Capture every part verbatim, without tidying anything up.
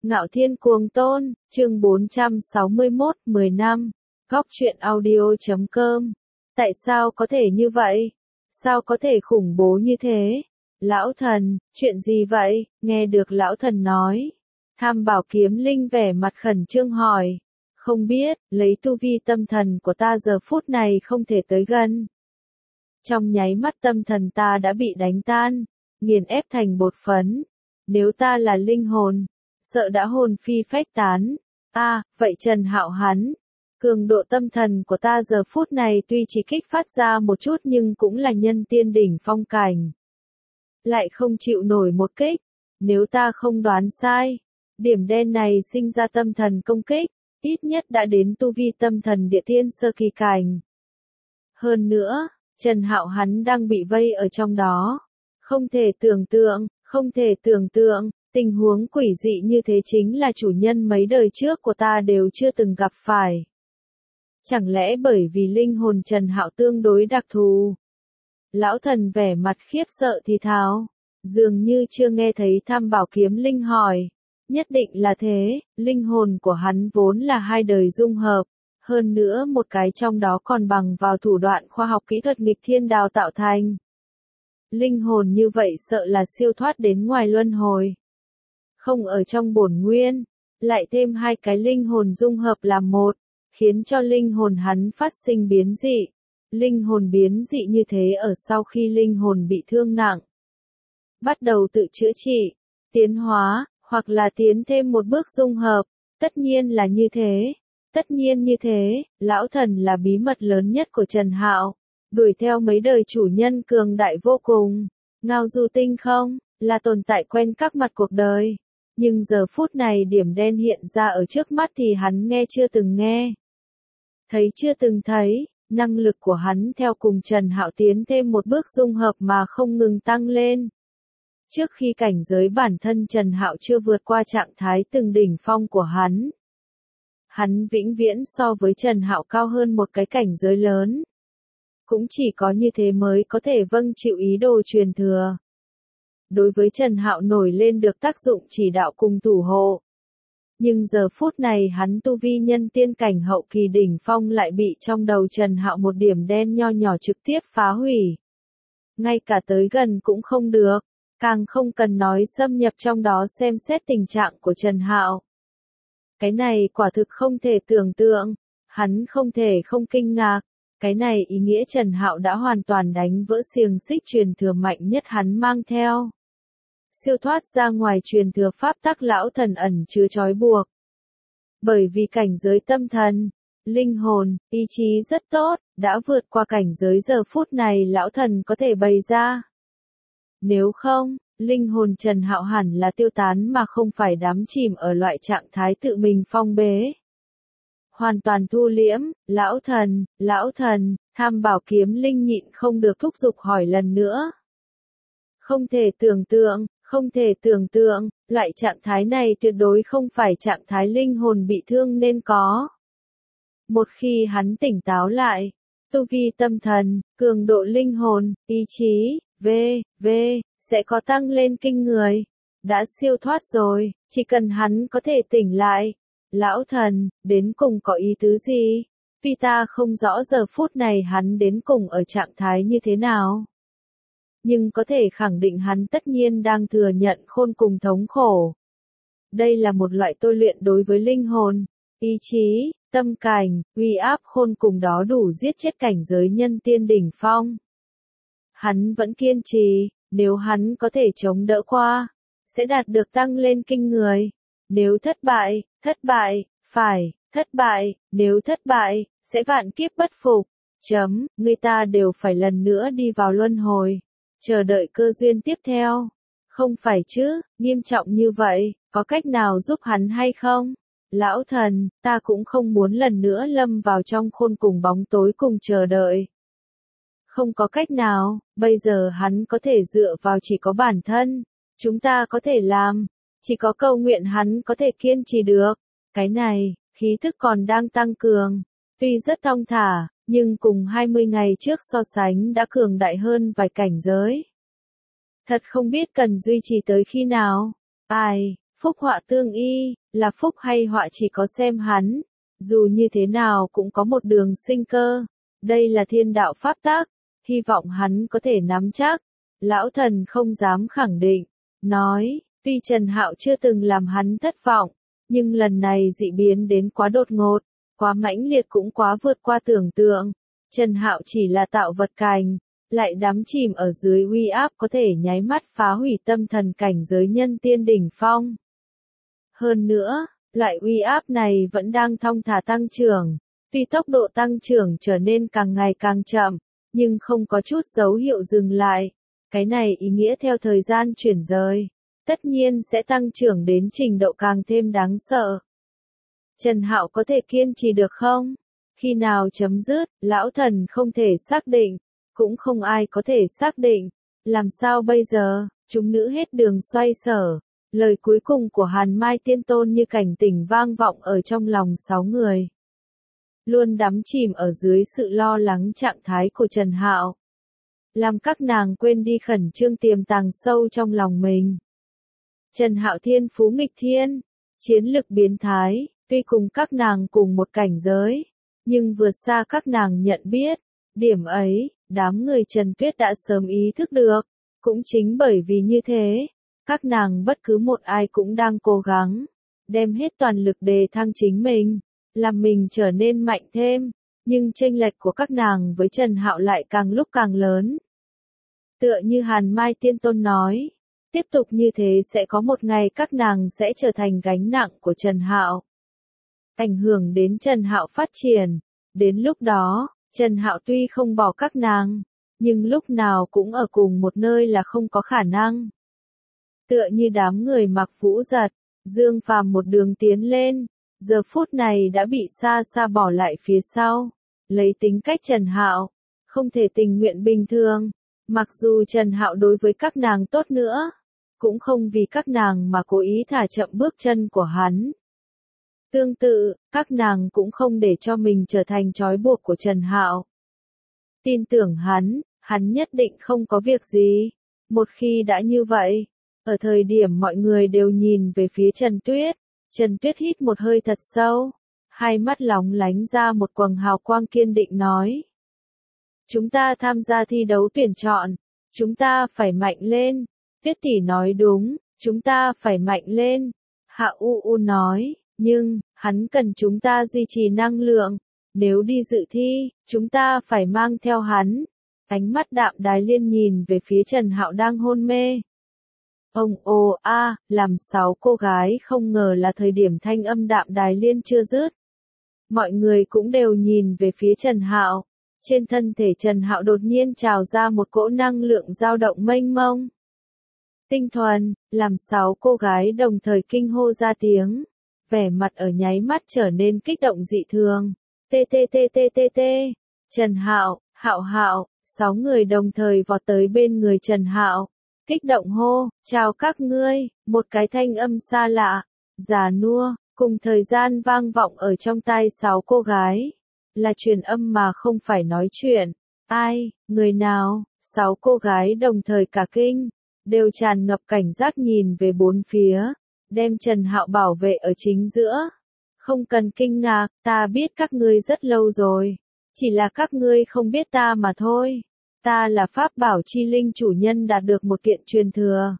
Ngạo Thiên Cuồng Tôn, chương bốn trăm sáu mươi mốt, mười năm. Góc truyện audio chấm com. Tại sao có thể như vậy? Sao có thể khủng bố như thế? Lão thần, chuyện gì vậy? Nghe được lão thần nói. Tham Bảo Kiếm Linh vẻ mặt khẩn trương hỏi. Không biết, lấy tu vi tâm thần của ta giờ phút này không thể tới gần. Trong nháy mắt tâm thần ta đã bị đánh tan, nghiền ép thành bột phấn. Nếu ta là linh hồn, sợ đã hồn phi phách tán. A, à, vậy Trần Hạo hắn, cường độ tâm thần của ta giờ phút này tuy chỉ kích phát ra một chút nhưng cũng là nhân tiên đỉnh phong cảnh. Lại không chịu nổi một kích, nếu ta không đoán sai, điểm đen này sinh ra tâm thần công kích, ít nhất đã đến tu vi tâm thần địa tiên sơ kỳ cảnh. Hơn nữa, Trần Hạo hắn đang bị vây ở trong đó. Không thể tưởng tượng, không thể tưởng tượng. Tình huống quỷ dị như thế chính là chủ nhân mấy đời trước của ta đều chưa từng gặp phải. Chẳng lẽ bởi vì linh hồn Trần Hạo tương đối đặc thù? Lão thần vẻ mặt khiếp sợ thì thào, dường như chưa nghe thấy Tham Bảo Kiếm Linh hỏi. Nhất định là thế, linh hồn của hắn vốn là hai đời dung hợp, hơn nữa một cái trong đó còn bằng vào thủ đoạn khoa học kỹ thuật nghịch thiên đào tạo thành. Linh hồn như vậy sợ là siêu thoát đến ngoài luân hồi. Không ở trong bổn nguyên, lại thêm hai cái linh hồn dung hợp làm một, khiến cho linh hồn hắn phát sinh biến dị. Linh hồn biến dị như thế ở sau khi linh hồn bị thương nặng, bắt đầu tự chữa trị, tiến hóa, hoặc là tiến thêm một bước dung hợp, tất nhiên là như thế. Tất nhiên như thế, lão thần là bí mật lớn nhất của Trần Hạo, đuổi theo mấy đời chủ nhân cường đại vô cùng. Ngao Du Tinh không, là tồn tại quen các mặt cuộc đời. Nhưng giờ phút này điểm đen hiện ra ở trước mắt thì hắn nghe chưa từng nghe. Thấy chưa từng thấy, năng lực của hắn theo cùng Trần Hạo tiến thêm một bước dung hợp mà không ngừng tăng lên. Trước khi cảnh giới bản thân Trần Hạo chưa vượt qua trạng thái từng đỉnh phong của hắn. Hắn vĩnh viễn so với Trần Hạo cao hơn một cái cảnh giới lớn. Cũng chỉ có như thế mới có thể vâng chịu ý đồ truyền thừa. Đối với Trần Hạo nổi lên được tác dụng chỉ đạo cùng thủ hộ. Nhưng giờ phút này hắn tu vi nhân tiên cảnh hậu kỳ đỉnh phong lại bị trong đầu Trần Hạo một điểm đen nho nhỏ trực tiếp phá hủy. Ngay cả tới gần cũng không được, càng không cần nói xâm nhập trong đó xem xét tình trạng của Trần Hạo. Cái này quả thực không thể tưởng tượng, hắn không thể không kinh ngạc. Cái này ý nghĩa Trần Hạo đã hoàn toàn đánh vỡ xiềng xích truyền thừa mạnh nhất hắn mang theo. Siêu thoát ra ngoài truyền thừa pháp tắc lão thần ẩn chứa trói buộc. Bởi vì cảnh giới tâm thần, linh hồn, ý chí rất tốt, đã vượt qua cảnh giới giờ phút này lão thần có thể bày ra. Nếu không, linh hồn Trần Hạo hẳn là tiêu tán mà không phải đắm chìm ở loại trạng thái tự mình phong bế. Hoàn toàn thu liễm, lão thần, lão thần, Tham Bảo Kiếm Linh nhịn không được thúc giục hỏi lần nữa. Không thể tưởng tượng, không thể tưởng tượng, loại trạng thái này tuyệt đối không phải trạng thái linh hồn bị thương nên có. Một khi hắn tỉnh táo lại, tu vi tâm thần, cường độ linh hồn, ý chí, v, v, sẽ có tăng lên kinh người. Đã siêu thoát rồi, chỉ cần hắn có thể tỉnh lại. Lão thần, đến cùng có ý tứ gì? Vì ta không rõ giờ phút này hắn đến cùng ở trạng thái như thế nào. Nhưng có thể khẳng định hắn tất nhiên đang thừa nhận khôn cùng thống khổ. Đây là một loại tôi luyện đối với linh hồn, ý chí, tâm cảnh, uy áp khôn cùng đó đủ giết chết cảnh giới nhân tiên đỉnh phong. Hắn vẫn kiên trì, nếu hắn có thể chống đỡ qua, sẽ đạt được tăng lên kinh người. Nếu thất bại, thất bại, phải, thất bại, nếu thất bại, sẽ vạn kiếp bất phục. Chấm, người ta đều phải lần nữa đi vào luân hồi, chờ đợi cơ duyên tiếp theo. Không phải chứ, nghiêm trọng như vậy, có cách nào giúp hắn hay không? Lão thần, ta cũng không muốn lần nữa lâm vào trong khôn cùng bóng tối cùng chờ đợi. Không có cách nào, bây giờ hắn có thể dựa vào chỉ có bản thân. Chúng ta có thể làm, chỉ có cầu nguyện hắn có thể kiên trì được. Cái này, khí thức còn đang tăng cường. Tuy rất thong thả, nhưng cùng hai mươi ngày trước so sánh đã cường đại hơn vài cảnh giới. Thật không biết cần duy trì tới khi nào. Ai, phúc họa tương y, là phúc hay họa chỉ có xem hắn, dù như thế nào cũng có một đường sinh cơ, đây là thiên đạo pháp tắc, hy vọng hắn có thể nắm chắc. Lão thần không dám khẳng định, nói, tuy Trần Hạo chưa từng làm hắn thất vọng, nhưng lần này dị biến đến quá đột ngột, quá mãnh liệt cũng quá vượt qua tưởng tượng. Trần Hạo chỉ là tạo vật cành, lại đắm chìm ở dưới uy áp có thể nháy mắt phá hủy tâm thần cảnh giới nhân tiên đỉnh phong. Hơn nữa, loại uy áp này vẫn đang thong thả tăng trưởng, tuy tốc độ tăng trưởng trở nên càng ngày càng chậm, nhưng không có chút dấu hiệu dừng lại. Cái này ý nghĩa theo thời gian chuyển rời, tất nhiên sẽ tăng trưởng đến trình độ càng thêm đáng sợ. Trần Hạo có thể kiên trì được không? Khi nào chấm dứt, lão thần không thể xác định, cũng không ai có thể xác định. Làm sao bây giờ? Chúng nữ hết đường xoay sở. Lời cuối cùng của Hàn Mai Tiên Tôn như cảnh tỉnh vang vọng ở trong lòng sáu người. Luôn đắm chìm ở dưới sự lo lắng trạng thái của Trần Hạo, làm các nàng quên đi khẩn trương tiềm tàng sâu trong lòng mình. Trần Hạo thiên phú nghịch thiên, chiến lực biến thái, tuy cùng các nàng cùng một cảnh giới, nhưng vượt xa các nàng nhận biết. Điểm ấy, đám người Trần Tuyết đã sớm ý thức được. Cũng chính bởi vì như thế, các nàng bất cứ một ai cũng đang cố gắng, đem hết toàn lực đề thăng chính mình, làm mình trở nên mạnh thêm, nhưng chênh lệch của các nàng với Trần Hạo lại càng lúc càng lớn. Tựa như Hàn Mai Tiên Tôn nói, tiếp tục như thế sẽ có một ngày các nàng sẽ trở thành gánh nặng của Trần Hạo, ảnh hưởng đến Trần Hạo phát triển. Đến lúc đó, Trần Hạo tuy không bỏ các nàng, nhưng lúc nào cũng ở cùng một nơi là không có khả năng. Tựa như đám người Mặc Vũ Giật, Dương Phàm một đường tiến lên, giờ phút này đã bị xa xa bỏ lại phía sau. Lấy tính cách Trần Hạo, không thể tình nguyện bình thường, mặc dù Trần Hạo đối với các nàng tốt nữa, cũng không vì các nàng mà cố ý thả chậm bước chân của hắn. Tương tự, các nàng cũng không để cho mình trở thành trói buộc của Trần Hạo. Tin tưởng hắn, hắn nhất định không có việc gì. Một khi đã như vậy, ở thời điểm mọi người đều nhìn về phía Trần Tuyết, Trần Tuyết hít một hơi thật sâu, hai mắt lóng lánh ra một quầng hào quang kiên định nói. Chúng ta tham gia thi đấu tuyển chọn, chúng ta phải mạnh lên. Tuyết tỷ nói đúng, chúng ta phải mạnh lên. Hạ U U nói, nhưng, hắn cần chúng ta duy trì năng lượng. Nếu đi dự thi, chúng ta phải mang theo hắn. Ánh mắt Đạm Đài Liên nhìn về phía Trần Hạo đang hôn mê. Ông ồ a, làm sáu cô gái không ngờ là thời điểm thanh âm Đạm Đài Liên chưa dứt. Mọi người cũng đều nhìn về phía Trần Hạo. Trên thân thể Trần Hạo đột nhiên trào ra một cỗ năng lượng dao động mênh mông. Tinh thuần, làm sáu cô gái đồng thời kinh hô ra tiếng. Vẻ mặt ở nháy mắt trở nên kích động dị thường. Tê tê tê tê tê tê. Trần Hạo, Hạo Hạo, sáu người đồng thời vọt tới bên người Trần Hạo. Kích động hô, chào các ngươi, một cái thanh âm xa lạ, già nua, cùng thời gian vang vọng ở trong tai sáu cô gái. Là truyền âm mà không phải nói chuyện. Ai, người nào? Sáu cô gái đồng thời cả kinh, đều tràn ngập cảnh giác nhìn về bốn phía, đem Trần Hạo bảo vệ ở chính giữa. Không cần kinh ngạc, ta biết các ngươi rất lâu rồi, chỉ là các ngươi không biết ta mà thôi. Ta là Pháp Bảo Chi Linh chủ nhân đạt được một kiện truyền thừa.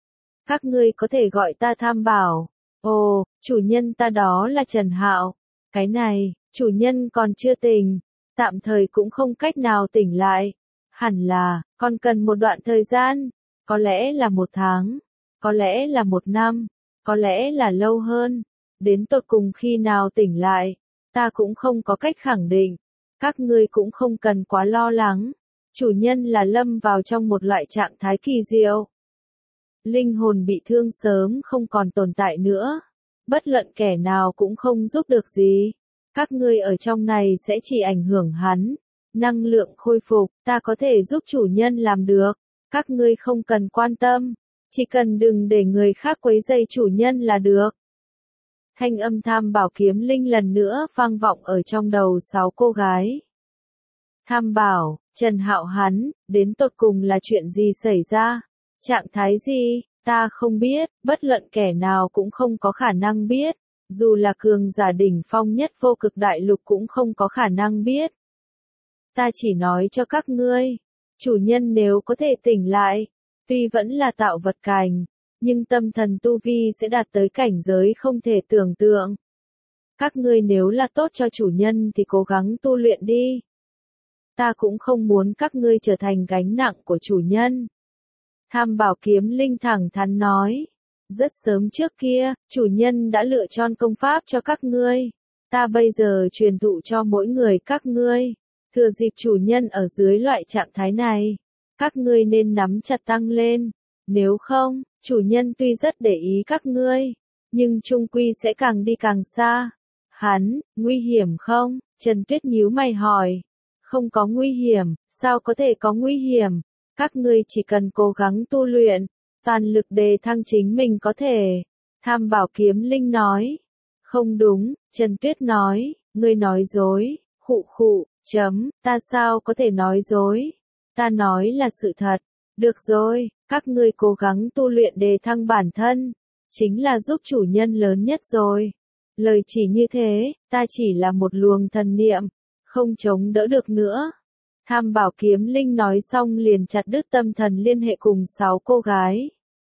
Các ngươi có thể gọi ta Tham Bảo. Ồ, chủ nhân ta đó là Trần Hạo. Cái này, chủ nhân còn chưa tỉnh, tạm thời cũng không cách nào tỉnh lại. Hẳn là, còn cần một đoạn thời gian, có lẽ là một tháng, có lẽ là một năm, có lẽ là lâu hơn. Đến tột cùng khi nào tỉnh lại, ta cũng không có cách khẳng định. Các ngươi cũng không cần quá lo lắng. Chủ nhân là lâm vào trong một loại trạng thái kỳ diệu. Linh hồn bị thương sớm không còn tồn tại nữa. Bất luận kẻ nào cũng không giúp được gì. Các ngươi ở trong này sẽ chỉ ảnh hưởng hắn. Năng lượng khôi phục, ta có thể giúp chủ nhân làm được. Các ngươi không cần quan tâm. Chỉ cần đừng để người khác quấy rầy chủ nhân là được. Thanh âm Tham Bảo kiếm linh lần nữa vang vọng ở trong đầu sáu cô gái. Tham Bảo, Trần Hạo hắn, đến tột cùng là chuyện gì xảy ra? Trạng thái gì? Ta không biết, bất luận kẻ nào cũng không có khả năng biết, dù là cường giả đỉnh phong nhất vô cực đại lục cũng không có khả năng biết. Ta chỉ nói cho các ngươi, chủ nhân nếu có thể tỉnh lại, tuy vẫn là tạo vật cảnh, nhưng tâm thần tu vi sẽ đạt tới cảnh giới không thể tưởng tượng. Các ngươi nếu là tốt cho chủ nhân thì cố gắng tu luyện đi. Ta cũng không muốn các ngươi trở thành gánh nặng của chủ nhân. Tham Bảo Kiếm Linh thẳng thắn nói. Rất sớm trước kia, chủ nhân đã lựa chọn công pháp cho các ngươi. Ta bây giờ truyền thụ cho mỗi người các ngươi. Thừa dịp chủ nhân ở dưới loại trạng thái này, các ngươi nên nắm chặt tăng lên. Nếu không, chủ nhân tuy rất để ý các ngươi, nhưng chung quy sẽ càng đi càng xa. Hắn, nguy hiểm không? Trần Tuyết nhíu mày hỏi. Không có nguy hiểm, sao có thể có nguy hiểm? Các ngươi chỉ cần cố gắng tu luyện, toàn lực đề thăng chính mình có thể. Tham Bảo Kiếm Linh nói. Không đúng, Trần Tuyết nói, ngươi nói dối, khụ khụ, chấm, ta sao có thể nói dối? Ta nói là sự thật. Được rồi, các ngươi cố gắng tu luyện đề thăng bản thân, chính là giúp chủ nhân lớn nhất rồi. Lời chỉ như thế, ta chỉ là một luồng thần niệm, không chống đỡ được nữa. Tham Bảo Kiếm Linh nói xong liền chặt đứt tâm thần liên hệ cùng sáu cô gái.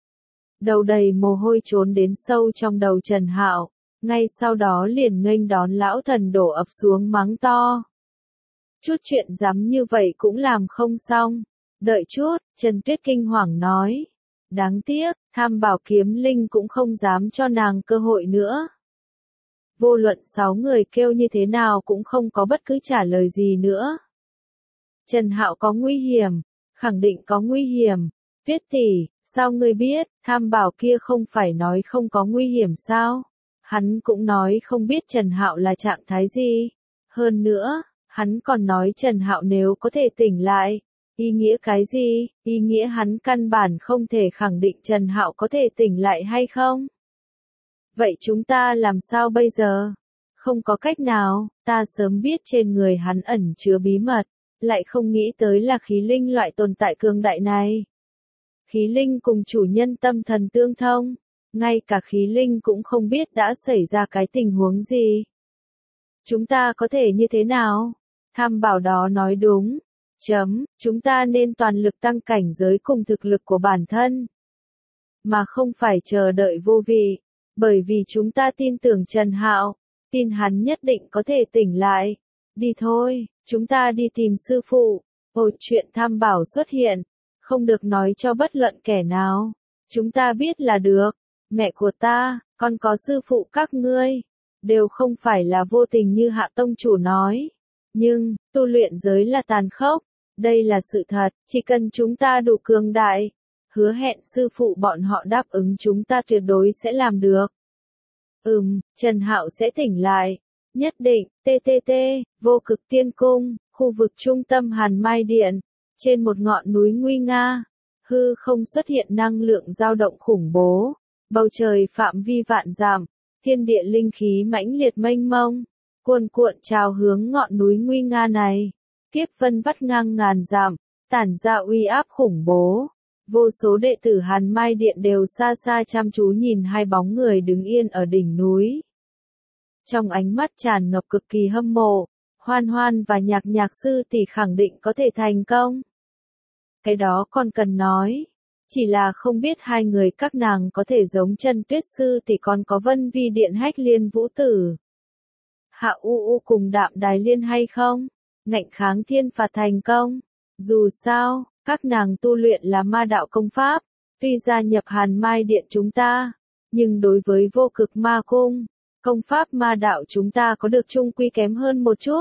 Đầu đầy mồ hôi trốn đến sâu trong đầu Trần Hạo, ngay sau đó liền nghênh đón lão thần đổ ập xuống mắng to. Chút chuyện dám như vậy cũng làm không xong. Đợi chút, Trần Tuyết kinh hoàng nói. Đáng tiếc, Tham Bảo Kiếm Linh cũng không dám cho nàng cơ hội nữa. Vô luận sáu người kêu như thế nào cũng không có bất cứ trả lời gì nữa. Trần Hạo có nguy hiểm, khẳng định có nguy hiểm. Tuyết tỷ, sao ngươi biết? Tham Bảo kia không phải nói không có nguy hiểm sao? Hắn cũng nói không biết Trần Hạo là trạng thái gì. Hơn nữa, hắn còn nói Trần Hạo nếu có thể tỉnh lại, ý nghĩa cái gì? Ý nghĩa hắn căn bản không thể khẳng định Trần Hạo có thể tỉnh lại hay không? Vậy chúng ta làm sao bây giờ? Không có cách nào, ta sớm biết trên người hắn ẩn chứa bí mật, lại không nghĩ tới là khí linh loại tồn tại cường đại này. Khí linh cùng chủ nhân tâm thần tương thông, ngay cả khí linh cũng không biết đã xảy ra cái tình huống gì. Chúng ta có thể như thế nào? Tham Bảo đó nói đúng. Chấm, chúng ta nên toàn lực tăng cảnh giới cùng thực lực của bản thân, mà không phải chờ đợi vô vị, bởi vì chúng ta tin tưởng Trần Hạo, tin hắn nhất định có thể tỉnh lại. Đi thôi, chúng ta đi tìm sư phụ. Ồ, chuyện Tham Bảo xuất hiện, không được nói cho bất luận kẻ nào. Chúng ta biết là được. Mẹ của ta, còn có sư phụ các ngươi, đều không phải là vô tình như Hạ tông chủ nói. Nhưng, tu luyện giới là tàn khốc. Đây là sự thật, chỉ cần chúng ta đủ cường đại, hứa hẹn sư phụ bọn họ đáp ứng chúng ta tuyệt đối sẽ làm được. Ừm, Trần Hạo sẽ tỉnh lại. Nhất định, tê tê tê, vô cực tiên cung, khu vực trung tâm Hàn Mai Điện, trên một ngọn núi nguy nga, hư không xuất hiện năng lượng dao động khủng bố, bầu trời phạm vi vạn dặm, thiên địa linh khí mãnh liệt mênh mông, cuồn cuộn trào hướng ngọn núi nguy nga này, kiếp vân vắt ngang ngàn dặm, tản ra uy áp khủng bố. Vô số đệ tử Hàn Mai Điện đều xa xa chăm chú nhìn hai bóng người đứng yên ở đỉnh núi. Trong ánh mắt tràn ngập cực kỳ hâm mộ, Hoan Hoan và Nhạc Nhạc sư tỷ khẳng định có thể thành công. Cái đó còn cần nói, chỉ là không biết hai người các nàng có thể giống Chân Tuyết sư tỷ còn có Vân Vi Điện Hách Liên Vũ Tử, Hạ U U cùng Đạm Đài Liên hay không? Ngạnh kháng thiên phạt thành công. Dù sao, các nàng tu luyện là ma đạo công pháp, tuy gia nhập Hàn Mai Điện chúng ta, nhưng đối với vô cực ma cung, công pháp ma đạo chúng ta có được chung quy kém hơn một chút.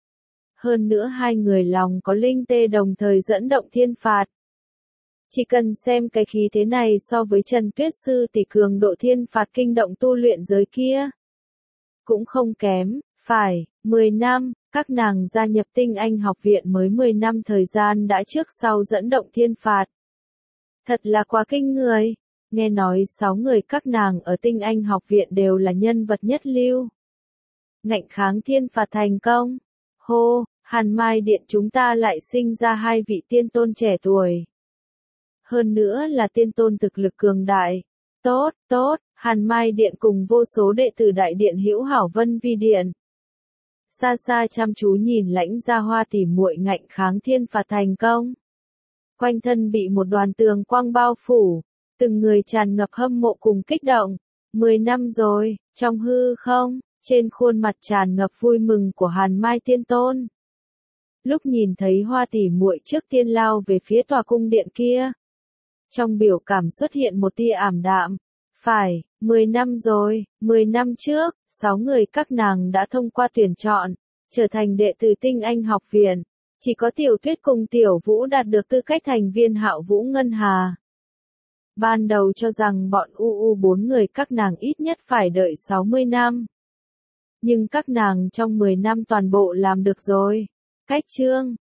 Hơn nữa hai người lòng có linh tê đồng thời dẫn động thiên phạt. Chỉ cần xem cái khí thế này so với Trần Tuyết sư tỷ cường độ thiên phạt kinh động tu luyện giới kia, cũng không kém, phải, mười năm, các nàng gia nhập Tinh Anh học viện mới mười năm thời gian đã trước sau dẫn động thiên phạt. Thật là quá kinh người, nghe nói sáu người các nàng ở Tinh Anh học viện đều là nhân vật nhất lưu. Ngạnh kháng thiên phạt thành công, hô, Hàn Mai Điện chúng ta lại sinh ra hai vị tiên tôn trẻ tuổi. hơn nữa là tiên tôn thực lực cường đại. Tốt, tốt, Hàn Mai Điện cùng vô số đệ tử Đại Điện Hữu Hảo Vân Vi Điện. Xa xa chăm chú nhìn Lãnh Gia Hoa tỷ muội ngạnh kháng thiên phạt thành công. Quanh thân bị một đoàn tường quang bao phủ, từng người tràn ngập hâm mộ cùng kích động. Mười năm rồi, trong hư không, trên khuôn mặt tràn ngập vui mừng của Hàn Mai Tiên Tôn. Lúc nhìn thấy Hoa tỷ muội trước tiên lao về phía tòa cung điện kia, trong biểu cảm xuất hiện một tia ảm đạm. Phải, mười năm rồi, mười năm trước, sáu người các nàng đã thông qua tuyển chọn, trở thành đệ tử Tinh Anh học viện. Chỉ có Tiểu Tuyết cùng Tiểu Vũ đạt được tư cách thành viên Hạo Vũ Ngân Hà. Ban đầu cho rằng bọn u u bốn người các nàng ít nhất phải đợi sáu mươi năm. Nhưng các nàng trong mười năm toàn bộ làm được rồi. Cách chương